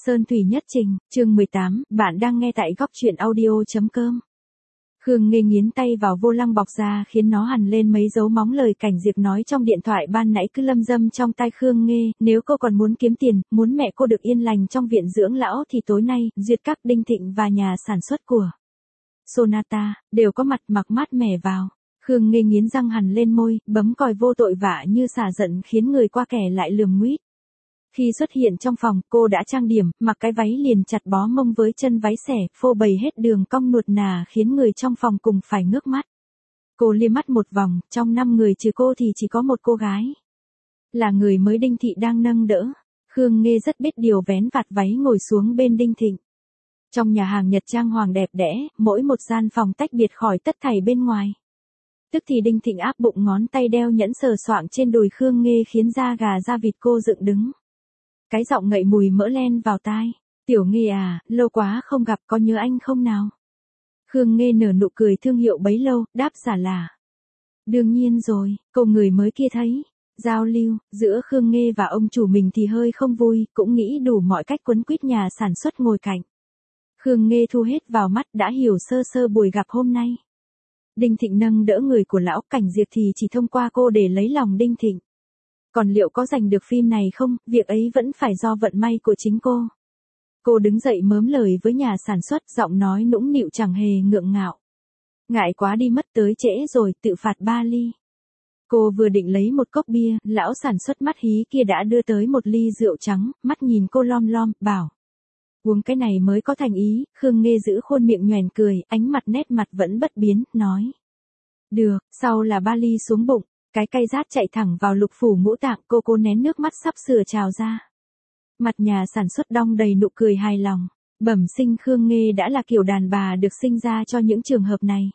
Sơn Thủy Nhất Trình, chương 18, bạn đang nghe tại góc truyện audio.com. Khương Nghê nghiến tay vào vô lăng bọc ra khiến nó hằn lên mấy dấu móng lời Cảnh Diệp nói trong điện thoại ban nãy cứ lâm dâm trong tai Khương Nghê, nếu cô còn muốn kiếm tiền, muốn mẹ cô được yên lành trong viện dưỡng lão thì tối nay, Duyệt Các, Đinh Thịnh và nhà sản xuất của Sonata, đều có mặt mặc mát mẻ vào. Khương Nghê nghiến răng hằn lên môi, bấm còi vô tội vạ như xả giận khiến người qua kẻ lại lườm nguýt. Khi xuất hiện trong phòng, cô đã trang điểm, mặc cái váy liền chặt bó mông với chân váy xẻ, phô bày hết đường cong nuột nà khiến người trong phòng cùng phải ngước mắt. Cô liếc mắt một vòng, trong 5 người trừ cô thì chỉ có một cô gái. Là người mới Đinh Thị đang nâng đỡ. Khương Nghê rất biết điều vén vạt váy ngồi xuống bên Đinh Thịnh. Trong nhà hàng Nhật trang hoàng đẹp đẽ, mỗi một gian phòng tách biệt khỏi tất thảy bên ngoài. Tức thì Đinh Thịnh áp bụng ngón tay đeo nhẫn sờ soạng trên đùi Khương Nghê khiến da gà da vịt cô dựng đứng. Cái giọng ngậy mùi mỡ len vào tai. Tiểu Nghê à, lâu quá không gặp, có nhớ anh không nào? Khương Nghê nở nụ cười thương hiệu bấy lâu, đáp giả là. Đương nhiên rồi, cô người mới kia thấy. Giao lưu, giữa Khương Nghê và ông chủ mình thì hơi không vui, cũng nghĩ đủ mọi cách quấn quýt nhà sản xuất ngồi cạnh. Khương Nghê thu hết vào mắt đã hiểu sơ sơ buổi gặp hôm nay. Đinh Thịnh nâng đỡ người của lão, Cảnh Diệp thì chỉ thông qua cô để lấy lòng Đinh Thịnh. Còn liệu có giành được phim này không, việc ấy vẫn phải do vận may của chính cô. Cô đứng dậy mớm lời với nhà sản xuất, giọng nói nũng nịu chẳng hề ngượng ngạo. Ngại quá đi mất, tới trễ rồi, tự phạt 3 ly. Cô vừa định lấy một cốc bia, lão sản xuất mắt hí kia đã đưa tới một ly rượu trắng, mắt nhìn cô lom lom, bảo. Uống cái này mới có thành ý. Khương Nghê giữ khuôn miệng nhoẻn cười, ánh mặt nét mặt vẫn bất biến, nói. Được, sau là 3 ly xuống bụng. Cái cay rát chạy thẳng vào lục phủ ngũ tạng, cô nén nước mắt sắp sửa trào ra. Mặt nhà sản xuất đong đầy nụ cười hài lòng. Bẩm sinh Khương Nghê đã là kiểu đàn bà được sinh ra cho những trường hợp này.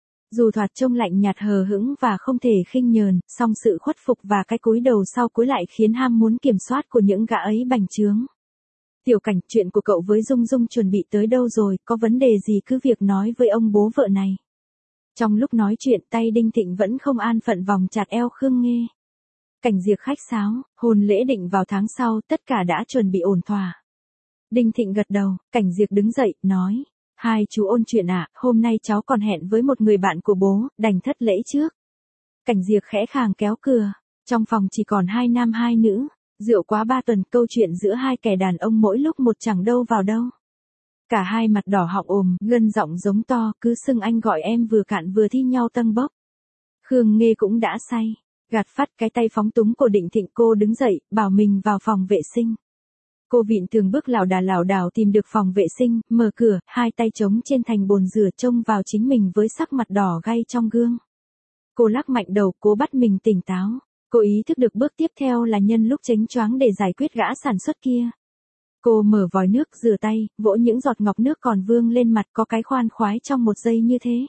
Dù thoạt trông lạnh nhạt hờ hững và không thể khinh nhờn, song sự khuất phục và cái cúi đầu sau cúi lại khiến ham muốn kiểm soát của những gã ấy bành trướng. Tiểu Cảnh, chuyện của cậu với Dung Dung chuẩn bị tới đâu rồi, có vấn đề gì cứ việc nói với ông bố vợ này. Trong lúc nói chuyện, tay Đinh Thịnh vẫn không an phận vòng chặt eo Khương Nghê. Cảnh Diệp khách sáo, hôn lễ định vào tháng sau, tất cả đã chuẩn bị ổn thỏa. Đinh Thịnh gật đầu, Cảnh Diệp đứng dậy, nói. Hai chú ôn chuyện ạ, hôm nay cháu còn hẹn với một người bạn của bố, đành thất lễ trước. Cảnh Diệp khẽ khàng kéo cừa, trong phòng chỉ còn 2 nam 2 nữ, rượu quá 3 tuần, câu chuyện giữa hai kẻ đàn ông mỗi lúc một chẳng đâu vào đâu. Cả hai mặt đỏ họng ồm, gân giọng giống to, cứ xưng anh gọi em vừa cạn vừa thi nhau tâng bốc. Khương Nghê cũng đã say, gạt phát cái tay phóng túng của Đinh Thịnh, cô đứng dậy, bảo mình vào phòng vệ sinh. Cô vịn tường bước lảo đảo tìm được phòng vệ sinh, mở cửa, hai tay chống trên thành bồn rửa trông vào chính mình với sắc mặt đỏ gay trong gương. Cô lắc mạnh đầu, cố bắt mình tỉnh táo. Cô ý thức được bước tiếp theo là nhân lúc chánh choáng để giải quyết gã sản xuất kia. Cô mở vòi nước rửa tay, vỗ những giọt ngọc nước còn vương lên mặt, có cái khoan khoái trong 1 giây như thế.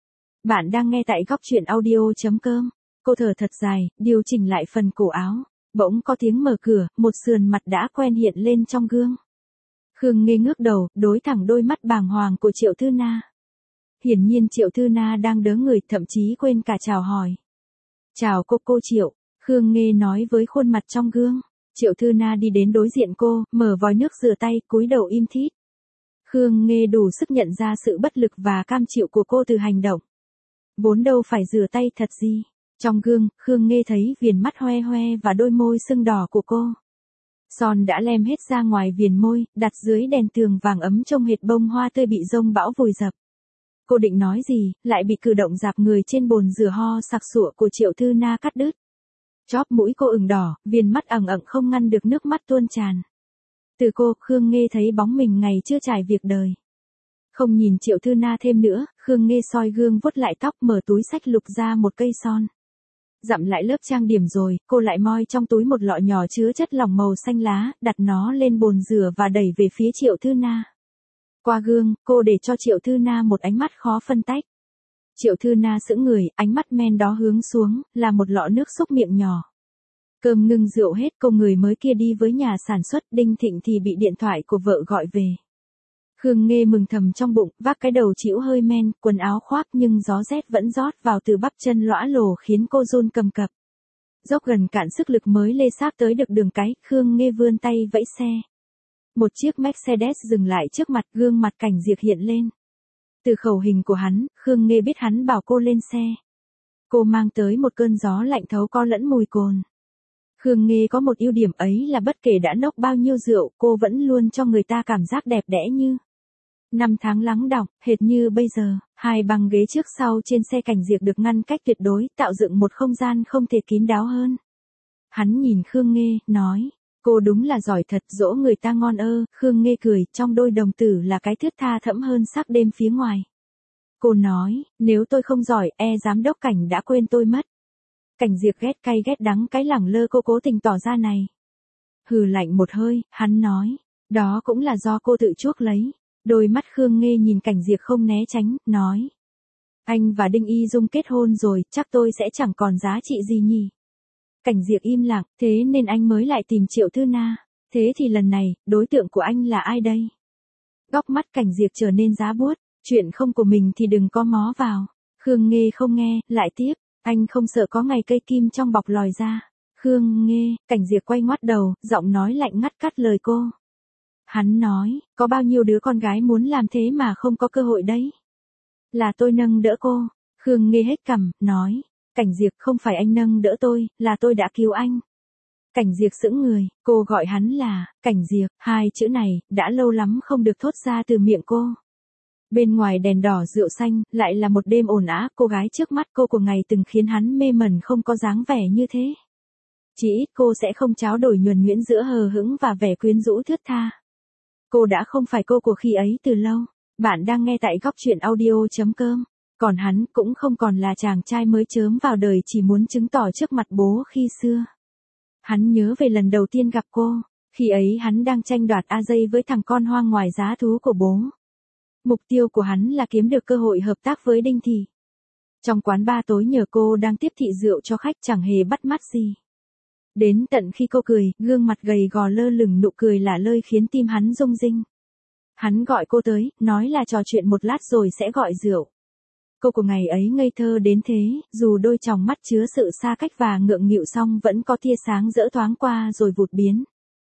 Bạn đang nghe tại góc truyện audio.com. Cô thở thật dài, điều chỉnh lại phần cổ áo. Bỗng có tiếng mở cửa, một sườn mặt đã quen hiện lên trong gương. Khương Nghê ngước đầu, đối thẳng đôi mắt bàng hoàng của Triệu Thư Na. Hiển nhiên Triệu Thư Na đang đớ người, thậm chí quên cả chào hỏi. Chào cô Triệu, Khương Nghê nói với khuôn mặt trong gương. Triệu Thư Na đi đến đối diện cô, mở vòi nước rửa tay, cúi đầu im thít. Khương Nghê đủ sức nhận ra sự bất lực và cam chịu của cô từ hành động. Vốn đâu phải rửa tay thật gì. Trong gương, Khương Nghê thấy viền mắt hoe hoe và đôi môi sưng đỏ của cô. Son đã lem hết ra ngoài viền môi, đặt dưới đèn tường vàng ấm trông hệt bông hoa tươi bị giông bão vùi dập. Cô định nói gì, lại bị cử động dạp người trên bồn rửa ho sặc sụa của Triệu Thư Na cắt đứt. Chóp mũi cô ửng đỏ, viền mắt ẩn ẩn không ngăn được nước mắt tuôn tràn. Từ cô, Khương Nghê thấy bóng mình ngày chưa trải việc đời. Không nhìn Triệu Thư Na thêm nữa, Khương Nghê soi gương vuốt lại tóc, mở túi xách lục ra một cây son. Dặm lại lớp trang điểm rồi, cô lại moi trong túi một lọ nhỏ chứa chất lỏng màu xanh lá, đặt nó lên bồn rửa và đẩy về phía Triệu Thư Na. Qua gương, cô để cho Triệu Thư Na một ánh mắt khó phân tách. Triệu Thư Na sững người, ánh mắt men đó hướng xuống, là một lọ nước xúc miệng nhỏ. Cơm ngưng rượu hết, cô người mới kia đi với nhà sản xuất, Đinh Thịnh thì bị điện thoại của vợ gọi về. Khương Nghê mừng thầm trong bụng, vác cái đầu chịu hơi men, quần áo khoác nhưng gió rét vẫn rót vào từ bắp chân lõa lồ khiến cô run cầm cập. Dốc gần cạn sức lực mới lê xác tới được đường cái, Khương Nghê vươn tay vẫy xe. Một chiếc Mercedes dừng lại trước mặt, gương mặt Cảnh Diệp hiện lên. Từ khẩu hình của hắn, Khương Nghê biết hắn bảo cô lên xe. Cô mang tới một cơn gió lạnh thấu co lẫn mùi cồn. Khương Nghê có một ưu điểm ấy là bất kể đã nốc bao nhiêu rượu, cô vẫn luôn cho người ta cảm giác đẹp đẽ như năm tháng lắng đọng, hệt như bây giờ. Hai băng ghế trước sau trên xe Cảnh Diệp được ngăn cách tuyệt đối, tạo dựng một không gian không thể kín đáo hơn. Hắn nhìn Khương Nghê, nói, cô đúng là giỏi thật, dỗ người ta ngon ơ. Khương Nghê cười, trong đôi đồng tử là cái thướt tha thẫm hơn sắc đêm phía ngoài. Cô nói, nếu tôi không giỏi, giám đốc Cảnh đã quên tôi mất. Cảnh Diệp ghét cay ghét đắng cái lẳng lơ cô cố tình tỏ ra này. Hừ lạnh một hơi, hắn nói, đó cũng là do cô tự chuốc lấy. Đôi mắt Khương Nghê nhìn Cảnh Diệp không né tránh, nói, anh và Đinh Y Dung kết hôn rồi, chắc tôi sẽ chẳng còn giá trị gì nhỉ. Cảnh Diệp im lặng, thế nên anh mới lại tìm Triệu Thư Na. Thế thì lần này, đối tượng của anh là ai đây? Góc mắt Cảnh Diệp trở nên giá buốt, chuyện không của mình thì đừng có mó vào. Khương Nghê không nghe, lại tiếp, anh không sợ có ngày cây kim trong bọc lòi ra. Khương Nghê, Cảnh Diệp quay ngoắt đầu, giọng nói lạnh ngắt cắt lời cô. Hắn nói, có bao nhiêu đứa con gái muốn làm thế mà không có cơ hội đấy. Là tôi nâng đỡ cô. Khương Nghê hết cằm, nói, Cảnh Diệp không phải anh nâng đỡ tôi, là tôi đã cứu anh. Cảnh Diệp sững người, cô gọi hắn là, Cảnh Diệp, hai chữ này, đã lâu lắm không được thốt ra từ miệng cô. Bên ngoài đèn đỏ rượu xanh, lại là một đêm ồn ào, cô gái trước mắt cô của ngày từng khiến hắn mê mẩn không có dáng vẻ như thế. Chỉ ít cô sẽ không tráo đổi nhuần nhuyễn giữa hờ hững và vẻ quyến rũ thướt tha. Cô đã không phải cô của khi ấy từ lâu. Bạn đang nghe tại góc truyện audio.com. Còn hắn cũng không còn là chàng trai mới chớm vào đời chỉ muốn chứng tỏ trước mặt bố khi xưa. Hắn nhớ về lần đầu tiên gặp cô, khi ấy hắn đang tranh đoạt A-dây với thằng con hoang ngoài giá thú của bố. Mục tiêu của hắn là kiếm được cơ hội hợp tác với Đinh Thị. Trong quán bar tối nhờ cô đang tiếp thị rượu cho khách chẳng hề bắt mắt gì. Đến tận khi cô cười, gương mặt gầy gò lơ lửng nụ cười lả lơi khiến tim hắn rung rinh. Hắn gọi cô tới, nói là trò chuyện một lát rồi sẽ gọi rượu. Cô của ngày ấy ngây thơ đến thế, dù đôi tròng mắt chứa sự xa cách và ngượng nghịu song vẫn có tia sáng rỡ thoáng qua rồi vụt biến.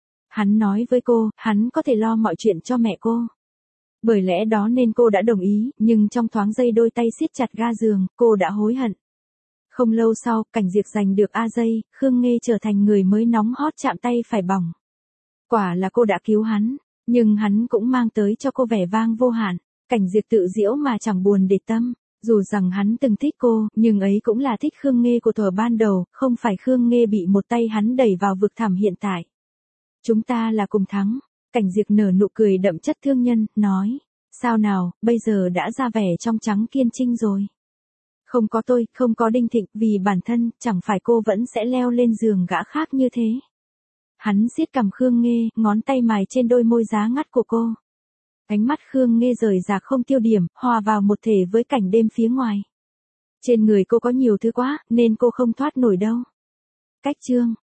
Hắn nói với cô, hắn có thể lo mọi chuyện cho mẹ cô. Bởi lẽ đó nên cô đã đồng ý, nhưng trong thoáng giây đôi tay siết chặt ga giường, cô đã hối hận. Không lâu sau, Cảnh Diệp giành được A-dây, Khương Nghê trở thành người mới nóng hot chạm tay phải bỏng. Quả là cô đã cứu hắn, nhưng hắn cũng mang tới cho cô vẻ vang vô hạn. Cảnh Diệp tự giễu mà chẳng buồn để tâm. Dù rằng hắn từng thích cô, nhưng ấy cũng là thích Khương Nghê của thuở ban đầu, không phải Khương Nghê bị một tay hắn đẩy vào vực thẳm hiện tại. Chúng ta là cùng thắng. Cảnh Diệp nở nụ cười đậm chất thương nhân, nói, sao nào, bây giờ đã ra vẻ trong trắng kiên trinh rồi. Không có tôi, không có Đinh Thịnh, vì bản thân, chẳng phải cô vẫn sẽ leo lên giường gã khác như thế. Hắn siết cằm Khương Nghê, ngón tay mài trên đôi môi giá ngắt của cô. Ánh mắt Khương Nghê rời rạc không tiêu điểm, hòa vào một thể với cảnh đêm phía ngoài. Trên người cô có nhiều thứ quá, nên cô không thoát nổi đâu. Cách chương